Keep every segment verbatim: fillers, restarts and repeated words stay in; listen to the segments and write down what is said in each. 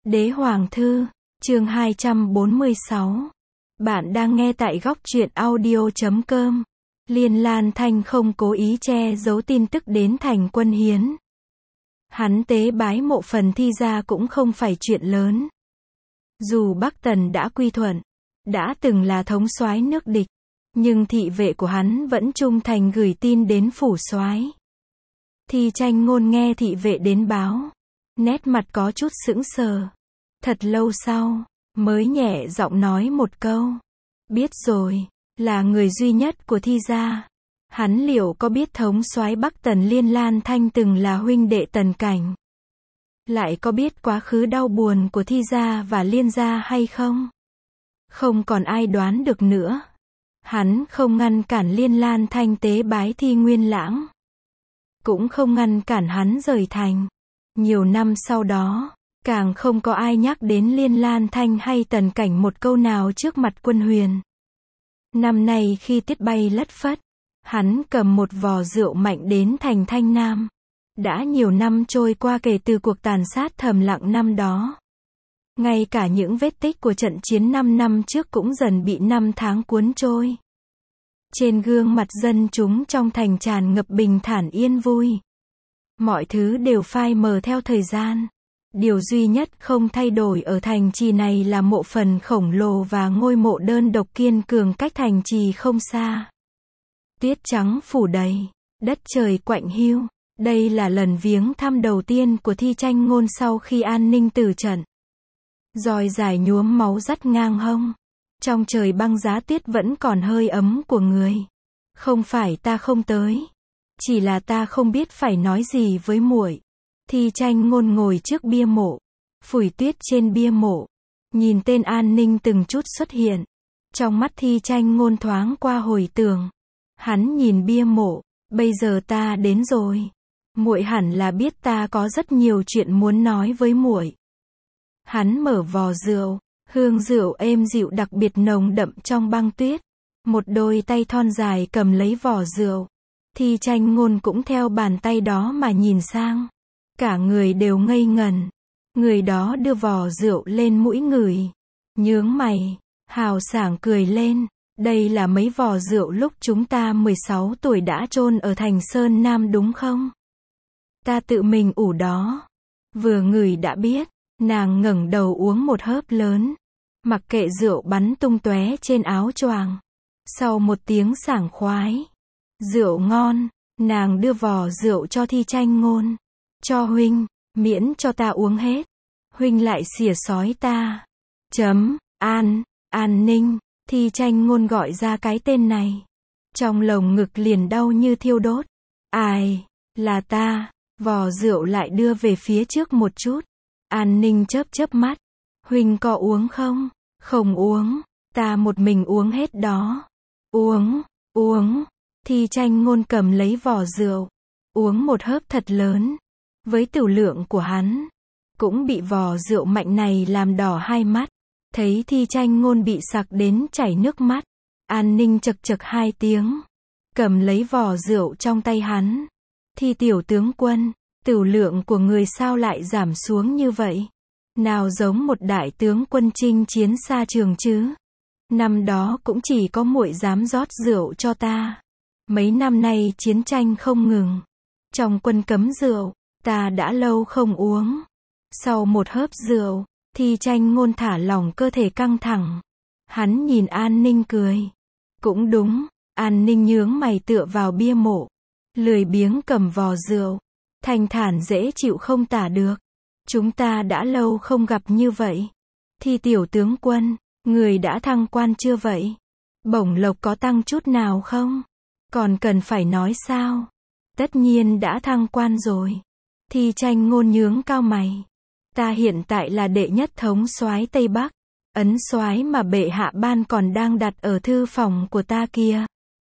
Đế Hoàng Thư, chương hai trăm bốn mươi sáu. Bạn đang nghe tại góc truyện audio chấm com. Liên Lan Thanh không cố ý che giấu tin tức đến Thành Quân Hiến. Hắn tế bái mộ phần Thi gia cũng không phải chuyện lớn. Dù Bắc Tần đã quy thuận, đã từng là thống soái nước địch, nhưng thị vệ của hắn vẫn trung thành gửi tin đến phủ soái. Thi Tranh Ngôn nghe thị vệ đến báo, nét mặt có chút sững sờ. Thật lâu sau, mới nhẹ giọng nói một câu. Biết rồi, là người duy nhất của Thi gia. Hắn liệu có biết thống soái Bắc Tần Liên Lan Thanh từng là huynh đệ Tần Cảnh? Lại có biết quá khứ đau buồn của Thi gia và Liên gia hay không? Không còn ai đoán được nữa. Hắn không ngăn cản Liên Lan Thanh tế bái Thi Nguyên Lãng, cũng không ngăn cản hắn rời thành. Nhiều năm sau đó, càng không có ai nhắc đến Liên Lan Thanh hay Tần Cảnh một câu nào trước mặt Quân Huyền. Năm nay khi tiết bay lất phất, hắn cầm một vò rượu mạnh đến thành Thanh Nam. Đã nhiều năm trôi qua kể từ cuộc tàn sát thầm lặng năm đó. Ngay cả những vết tích của trận chiến năm năm trước cũng dần bị năm tháng cuốn trôi. Trên gương mặt dân chúng trong thành tràn ngập bình thản yên vui. Mọi thứ đều phai mờ theo thời gian. Điều duy nhất không thay đổi ở thành trì này là mộ phần khổng lồ và ngôi mộ đơn độc kiên cường cách thành trì không xa. Tuyết trắng phủ đầy, đất trời quạnh hiu. Đây là lần viếng thăm đầu tiên của Thi Tranh Ngôn sau khi An Ninh từ trận. Roi dài nhuốm máu dắt ngang hông. Trong trời băng giá tuyết vẫn còn hơi ấm của người. Không phải ta không tới, chỉ là ta không biết phải nói gì với muội. Thi Tranh Ngôn ngồi trước bia mộ, phủi tuyết trên bia mộ, nhìn tên An Ninh từng chút xuất hiện. Trong mắt Thi Tranh Ngôn thoáng qua hồi tưởng. Hắn nhìn bia mộ, bây giờ ta đến rồi. Muội hẳn là biết ta có rất nhiều chuyện muốn nói với muội. Hắn mở vò rượu, hương rượu êm dịu đặc biệt nồng đậm trong băng tuyết. Một đôi tay thon dài cầm lấy vò rượu. Thi Tranh Ngôn cũng theo bàn tay đó mà nhìn sang. Cả người đều ngây ngẩn. Người đó đưa vò rượu lên mũi ngửi, nhướng mày, hào sảng cười lên. Đây là mấy vò rượu lúc chúng ta mười sáu tuổi đã chôn ở thành Sơn Nam đúng không? Ta tự mình ủ đó. Vừa ngửi đã biết. Nàng ngẩng đầu uống một hớp lớn, mặc kệ rượu bắn tung tóe trên áo choàng. Sau một tiếng sảng khoái, rượu ngon, nàng đưa vò rượu cho Thi Tranh Ngôn. Cho huynh, miễn cho ta uống hết. Huynh lại xỉa sói ta. Chấm, An, An Ninh. Thi Tranh Ngôn gọi ra cái tên này. Trong lồng ngực liền đau như thiêu đốt. Ai, là ta. Vò rượu lại đưa về phía trước một chút. An Ninh chớp chớp mắt. Huynh có uống không? Không uống. Ta một mình uống hết đó. Uống, uống. Thi Tranh Ngôn cầm lấy vò rượu. Uống một hớp thật lớn. Với tửu lượng của hắn, cũng bị vò rượu mạnh này làm đỏ hai mắt. Thấy Thi Tranh Ngôn bị sặc đến chảy nước mắt. An Ninh chật chật hai tiếng. Cầm lấy vò rượu trong tay hắn. Thi tiểu tướng quân, tửu lượng của người sao lại giảm xuống như vậy? Nào giống một đại tướng quân chinh chiến xa trường chứ? Năm đó cũng chỉ có muội dám rót rượu cho ta. Mấy năm nay chiến tranh không ngừng. Trong quân cấm rượu, ta đã lâu không uống. Sau một hớp rượu, Thi Tranh Ngôn thả lỏng cơ thể căng thẳng. Hắn nhìn An Ninh cười. Cũng đúng, An Ninh nhướng mày tựa vào bia mộ. Lười biếng cầm vò rượu. Thanh thản dễ chịu không tả được. Chúng ta đã lâu không gặp như vậy. Thi tiểu tướng quân, người đã thăng quan chưa vậy? Bổng lộc có tăng chút nào không? Còn cần phải nói sao? Tất nhiên đã thăng quan rồi. Thi Tranh Ngôn nhướng cao mày. Ta hiện tại là đệ nhất thống soái Tây Bắc. Ấn soái mà bệ hạ ban còn đang đặt ở thư phòng của ta kia.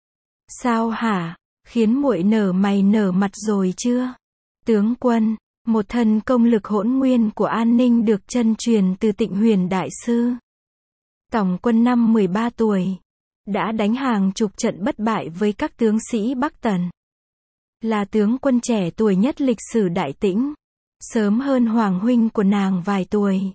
Sao hả? Khiến muội nở mày nở mặt rồi chưa? Tướng quân, một thân công lực hỗn nguyên của An Ninh được chân truyền từ Tịnh Huyền Đại Sư. Tổng quân năm mười ba tuổi. Đã đánh hàng chục trận bất bại với các tướng sĩ Bắc Tần. Là tướng quân trẻ tuổi nhất lịch sử Đại Tĩnh. Sớm hơn Hoàng huynh của nàng vài tuổi.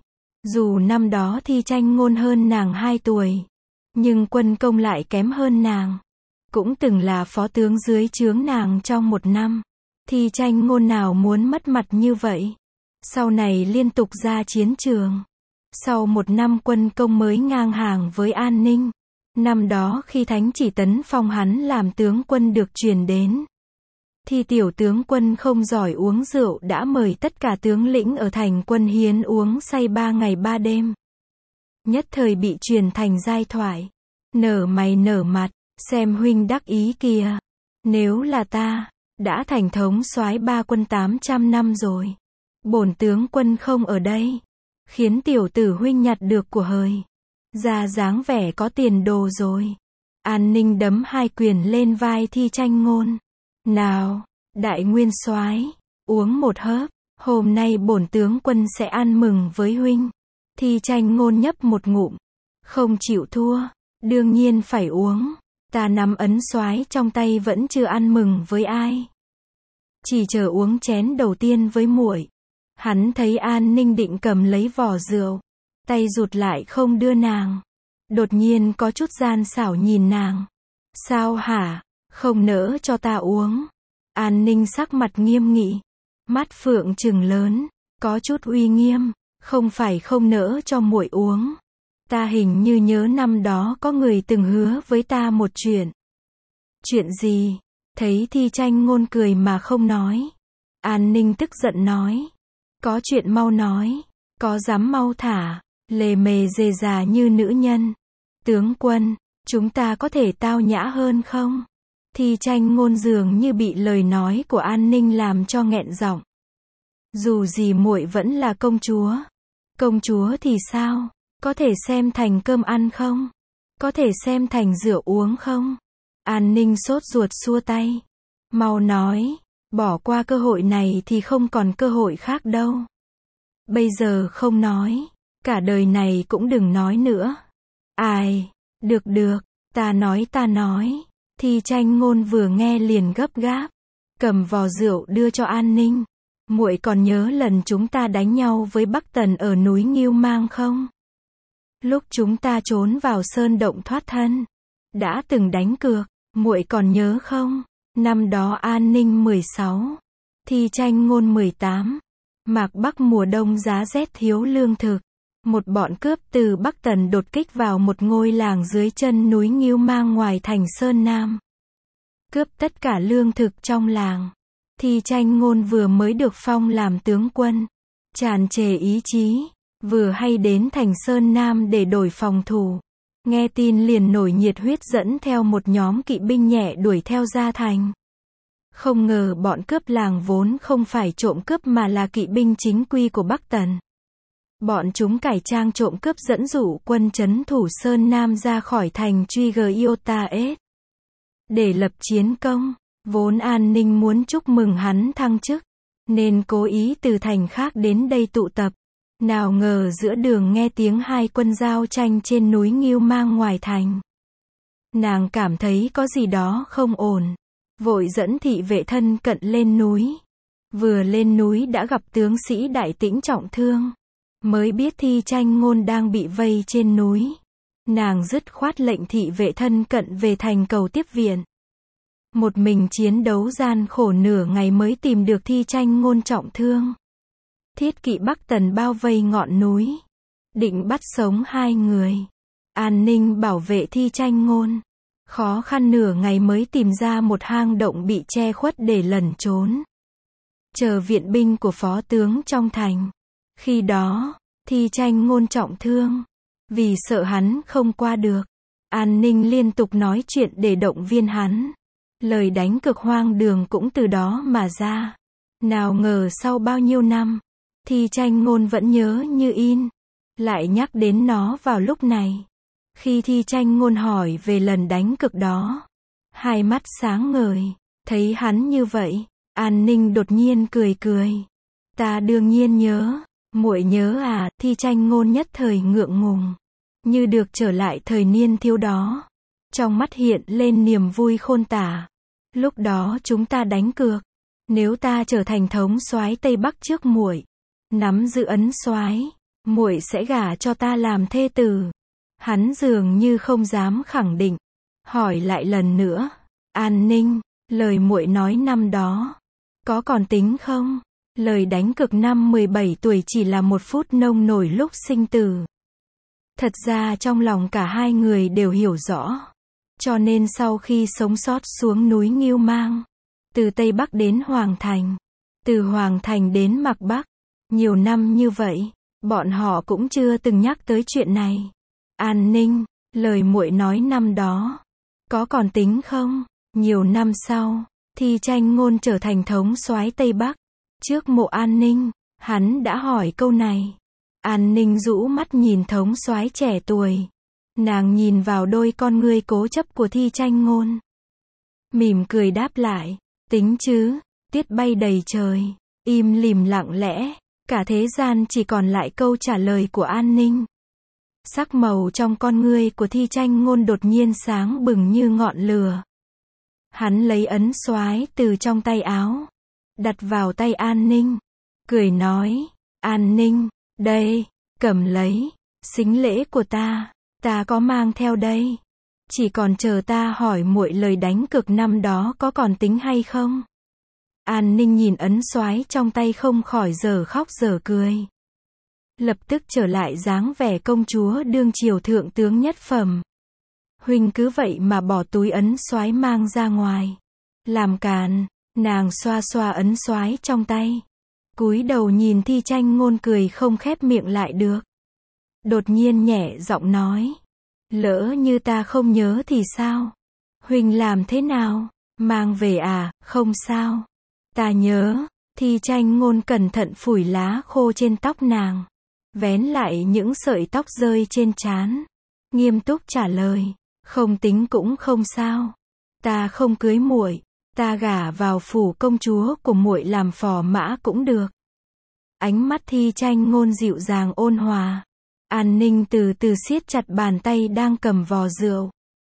Dù năm đó Thi Tranh Ngôn hơn nàng hai tuổi, nhưng quân công lại kém hơn nàng. Cũng từng là phó tướng dưới trướng nàng trong một năm. Thi Tranh Ngôn nào muốn mất mặt như vậy. Sau này liên tục ra chiến trường. Sau một năm quân công mới ngang hàng với An Ninh. Năm đó khi Thánh Chỉ tấn phong hắn làm tướng quân được truyền đến. Thì tiểu tướng quân không giỏi uống rượu đã mời tất cả tướng lĩnh ở thành Quân Hiến uống say ba ngày ba đêm. Nhất thời bị truyền thành giai thoại. Nở mày nở mặt, xem huynh đắc ý kìa. Nếu là ta, đã thành thống soái ba quân tám trăm năm rồi. Bổn tướng quân không ở đây. Khiến tiểu tử huynh nhặt được của hời. Ra dáng vẻ có tiền đồ rồi. An Ninh đấm hai quyền lên vai Thi Tranh Ngôn. Nào, đại nguyên soái, uống một hớp, hôm nay bổn tướng quân sẽ ăn mừng với huynh. Thi Tranh Ngôn nhấp một ngụm, không chịu thua, đương nhiên phải uống. Ta nắm ấn soái trong tay vẫn chưa ăn mừng với ai. Chỉ chờ uống chén đầu tiên với muội. Hắn thấy An Ninh định cầm lấy vỏ rượu, tay rụt lại không đưa nàng. Đột nhiên có chút gian xảo nhìn nàng. Sao hả? Không nỡ cho ta uống. An Ninh sắc mặt nghiêm nghị, mắt phượng trừng lớn, có chút uy nghiêm. Không phải không nỡ cho muội uống. Ta hình như nhớ năm đó có người từng hứa với ta một chuyện. Chuyện gì? Thấy Thi Tranh Ngôn cười mà không nói. An Ninh tức giận nói. Có chuyện mau nói. Có dám mau thả. Lề mề dề già như nữ nhân. Tướng quân, chúng ta có thể tao nhã hơn không? Thi Tranh Ngôn dường như bị lời nói của An Ninh làm cho nghẹn giọng. Dù gì muội vẫn là công chúa. Công chúa thì sao? Có thể xem thành cơm ăn không? Có thể xem thành rượu uống không? An Ninh sốt ruột xua tay. Mau nói, bỏ qua cơ hội này thì không còn cơ hội khác đâu. Bây giờ không nói, cả đời này cũng đừng nói nữa. Ai? Được được, ta nói ta nói. Thi Tranh Ngôn vừa nghe liền gấp gáp, cầm vò rượu đưa cho An Ninh. Muội còn nhớ lần chúng ta đánh nhau với Bắc Tần ở núi Ngưu Mang không? Lúc chúng ta trốn vào sơn động thoát thân, đã từng đánh cược, muội còn nhớ không? Năm đó An Ninh mười sáu, Thi Tranh Ngôn mười tám. Mạc Bắc mùa đông giá rét thiếu lương thực. Một bọn cướp từ Bắc Tần đột kích vào một ngôi làng dưới chân núi Ngưu Mang ngoài thành Sơn Nam. Cướp tất cả lương thực trong làng. Thi Tranh Ngôn vừa mới được phong làm tướng quân, tràn trề ý chí, vừa hay đến thành Sơn Nam để đổi phòng thủ. Nghe tin liền nổi nhiệt huyết dẫn theo một nhóm kỵ binh nhẹ đuổi theo ra thành. Không ngờ bọn cướp làng vốn không phải trộm cướp mà là kỵ binh chính quy của Bắc Tần. Bọn chúng cải trang trộm cướp dẫn dụ quân trấn thủ Sơn Nam ra khỏi thành truy Giotaes. Để lập chiến công, vốn An Ninh muốn chúc mừng hắn thăng chức, nên cố ý từ thành khác đến đây tụ tập. Nào ngờ giữa đường nghe tiếng hai quân giao tranh trên núi Ngưu Mang ngoài thành. Nàng cảm thấy có gì đó không ổn, vội dẫn thị vệ thân cận lên núi. Vừa lên núi đã gặp tướng sĩ Đại Tĩnh trọng thương, mới biết Thi Tranh Ngôn đang bị vây trên núi. Nàng dứt khoát lệnh thị vệ thân cận về thành cầu tiếp viện. Một mình chiến đấu gian khổ nửa ngày mới tìm được Thi Tranh Ngôn trọng thương. Thiết kỵ Bắc Tần bao vây ngọn núi, định bắt sống hai người. An Ninh bảo vệ Thi Tranh Ngôn, khó khăn nửa ngày mới tìm ra một hang động bị che khuất để lẩn trốn, chờ viện binh của phó tướng trong thành. Khi đó, Thi Tranh Ngôn trọng thương, vì sợ hắn không qua được, An Ninh liên tục nói chuyện để động viên hắn. Lời đánh cược hoang đường cũng từ đó mà ra. Nào ngờ sau bao nhiêu năm, Thi Tranh Ngôn vẫn nhớ như in, lại nhắc đến nó vào lúc này. Khi Thi Tranh Ngôn hỏi về lần đánh cược đó, hai mắt sáng ngời, thấy hắn như vậy, An Ninh đột nhiên cười cười. Ta đương nhiên nhớ, muội nhớ à? Thi Tranh Ngôn nhất thời ngượng ngùng, như được trở lại thời niên thiếu đó. Trong mắt hiện lên niềm vui khôn tả. Lúc đó chúng ta đánh cược, nếu ta trở thành thống soái Tây Bắc trước muội, nắm giữ ấn soái, muội sẽ gả cho ta làm thê tử. Hắn dường như không dám khẳng định, hỏi lại lần nữa, An Ninh, lời muội nói năm đó, có còn tính không? Lời đánh cược năm mười bảy tuổi chỉ là một phút nông nổi lúc sinh tử. Thật ra trong lòng cả hai người đều hiểu rõ. Cho nên sau khi sống sót xuống núi Ngưu Mang, từ Tây Bắc đến Hoàng Thành, từ Hoàng Thành đến Mạc Bắc, nhiều năm như vậy, bọn họ cũng chưa từng nhắc tới chuyện này. An Ninh, lời muội nói năm đó, có còn tính không? Nhiều năm sau, Thi Tranh Ngôn trở thành thống soái Tây Bắc. Trước mộ An Ninh, hắn đã hỏi câu này. An Ninh rũ mắt nhìn thống soái trẻ tuổi. Nàng nhìn vào đôi con ngươi cố chấp của Thi Tranh Ngôn. Mỉm cười đáp lại, tính chứ, tiết bay đầy trời, im lìm lặng lẽ, cả thế gian chỉ còn lại câu trả lời của An Ninh. Sắc màu trong con ngươi của Thi Tranh Ngôn đột nhiên sáng bừng như ngọn lửa. Hắn lấy ấn soái từ trong tay áo, đặt vào tay An Ninh, cười nói, An Ninh, đây, cầm lấy, sính lễ của ta, ta có mang theo đây. Chỉ còn chờ ta hỏi muội lời đánh cược năm đó có còn tính hay không? An Ninh nhìn ấn soái trong tay không khỏi dở khóc dở cười. Lập tức trở lại dáng vẻ công chúa đương triều thượng tướng nhất phẩm. Huynh cứ vậy mà bỏ túi ấn soái mang ra ngoài. Làm càn, nàng xoa xoa ấn soái trong tay. Cúi đầu nhìn Thi Tranh Ngôn cười không khép miệng lại được. Đột nhiên nhẹ giọng nói. Lỡ như ta không nhớ thì sao? Huynh làm thế nào? Mang về à? Không sao. Ta nhớ. Thi Tranh Ngôn cẩn thận phủi lá khô trên tóc nàng. Vén lại những sợi tóc rơi trên trán. Nghiêm túc trả lời. Không tính cũng không sao. Ta không cưới muội, ta gả vào phủ công chúa của muội làm phò mã cũng được. Ánh mắt Thi Tranh Ngôn dịu dàng ôn hòa. An Ninh từ từ siết chặt bàn tay đang cầm vò rượu.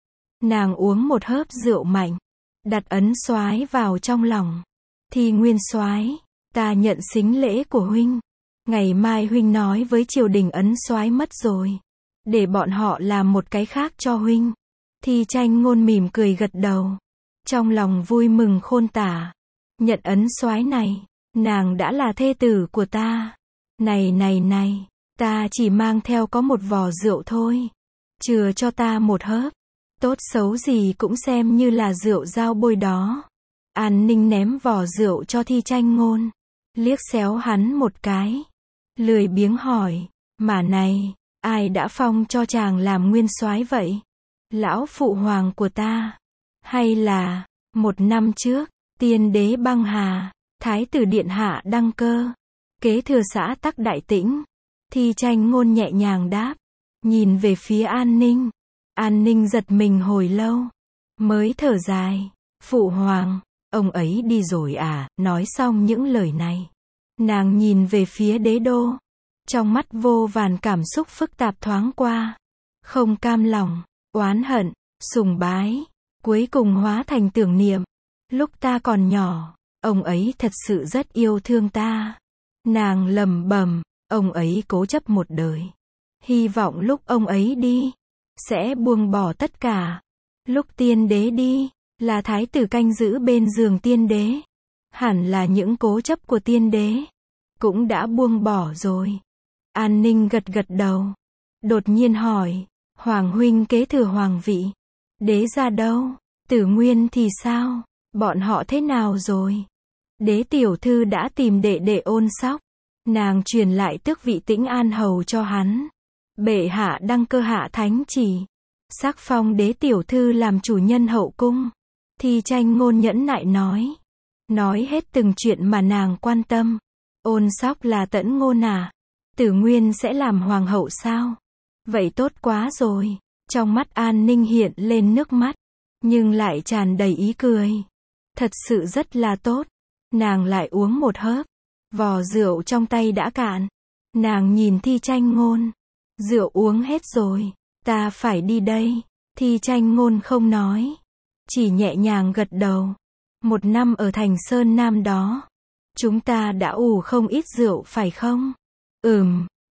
Nàng uống một hớp rượu mạnh, đặt ấn soái vào trong lòng. Thi Nguyên soái, ta nhận sính lễ của huynh. Ngày mai huynh nói với triều đình ấn soái mất rồi, để bọn họ làm một cái khác cho huynh. Thi Tranh Ngôn mỉm cười gật đầu, trong lòng vui mừng khôn tả. Nhận ấn soái này, nàng đã là thê tử của ta. Này này này, ta chỉ mang theo có một vò rượu thôi. Chừa cho ta một hớp. Tốt xấu gì cũng xem như là rượu dao bôi đó. An Ninh ném vò rượu cho Thi Tranh Ngôn, liếc xéo hắn một cái. Lười biếng hỏi, mà này, ai đã phong cho chàng làm nguyên soái vậy? Lão phụ hoàng của ta? Hay là, một năm trước, tiên đế băng hà, thái tử điện hạ đăng cơ, kế thừa xã tắc Đại Tĩnh? Thi Tranh Ngôn nhẹ nhàng đáp, nhìn về phía An Ninh. An Ninh giật mình hồi lâu, mới thở dài, phụ hoàng, ông ấy đi rồi à? Nói xong những lời này, nàng nhìn về phía đế đô, trong mắt vô vàn cảm xúc phức tạp thoáng qua, không cam lòng, oán hận, sùng bái, cuối cùng hóa thành tưởng niệm. Lúc ta còn nhỏ, ông ấy thật sự rất yêu thương ta. Nàng lẩm bẩm, ông ấy cố chấp một đời, hy vọng lúc ông ấy đi, sẽ buông bỏ tất cả. Lúc tiên đế đi, là thái tử canh giữ bên giường tiên đế, hẳn là những cố chấp của tiên đế cũng đã buông bỏ rồi. An Ninh gật gật đầu, đột nhiên hỏi, hoàng huynh kế thừa hoàng vị, đế gia đâu? Tử Nguyên thì sao? Bọn họ thế nào rồi? Đế tiểu thư đã tìm đệ đệ Ôn Sóc, nàng truyền lại tước vị Tĩnh An hầu cho hắn. Bệ hạ đăng cơ hạ thánh chỉ, sắc phong đế tiểu thư làm chủ nhân hậu cung. Thi Tranh Ngôn nhẫn nại nói, nói hết từng chuyện mà nàng quan tâm. Ôn Sóc là Tẫn Ngôn à? Tử Nguyên sẽ làm hoàng hậu sao? Vậy tốt quá rồi. Trong mắt An Ninh hiện lên nước mắt, nhưng lại tràn đầy ý cười. Thật sự rất là tốt. Nàng lại uống một hớp, vò rượu trong tay đã cạn. Nàng nhìn Thi Tranh Ngôn, rượu uống hết rồi, ta phải đi đây. Thi Tranh Ngôn không nói, chỉ nhẹ nhàng gật đầu. Một năm ở thành Sơn Nam đó, chúng ta đã ủ không ít rượu phải không? Ừm,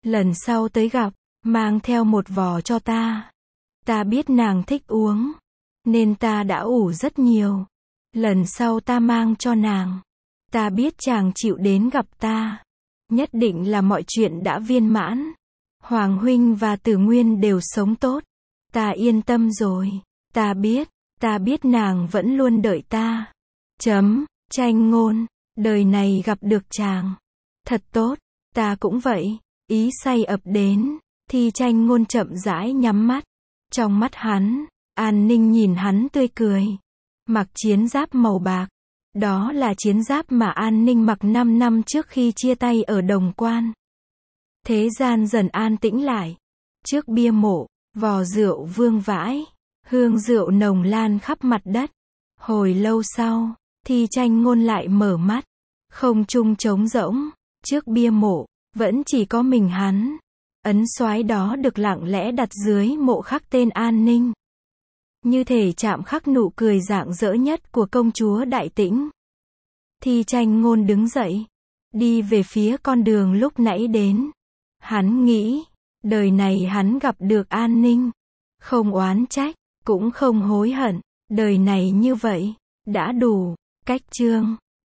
Lần sau tới gặp, mang theo một vò cho ta. Ta biết nàng thích uống, nên ta đã ủ rất nhiều. Lần sau ta mang cho nàng. Ta biết chàng chịu đến gặp ta. Nhất định là mọi chuyện đã viên mãn. Hoàng huynh và Tử Nguyên đều sống tốt. Ta yên tâm rồi. Ta biết, ta biết nàng vẫn luôn đợi ta. Chấm, Tranh Ngôn, đời này gặp được chàng. Thật tốt, ta cũng vậy. Ý say ập đến, thì Tranh Ngôn chậm rãi nhắm mắt. Trong mắt hắn, An Ninh nhìn hắn tươi cười. Mặc chiến giáp màu bạc. Đó là chiến giáp mà An Ninh mặc năm năm trước khi chia tay ở Đồng Quan. Thế gian dần an tĩnh lại. Trước bia mộ, vò rượu vương vãi. Hương rượu nồng lan khắp mặt đất. Hồi lâu sau, thì Tranh Ngôn lại mở mắt. Không trung trống rỗng. Trước bia mộ, vẫn chỉ có mình hắn. Ấn soái đó được lặng lẽ đặt dưới mộ khắc tên An Ninh. Như thể chạm khắc nụ cười rạng rỡ nhất của công chúa Đại Tĩnh. Thì Tranh Ngôn đứng dậy, đi về phía con đường lúc nãy đến. Hắn nghĩ, đời này hắn gặp được An Ninh. Không oán trách, cũng không hối hận. Đời này như vậy, đã đủ. Cách chương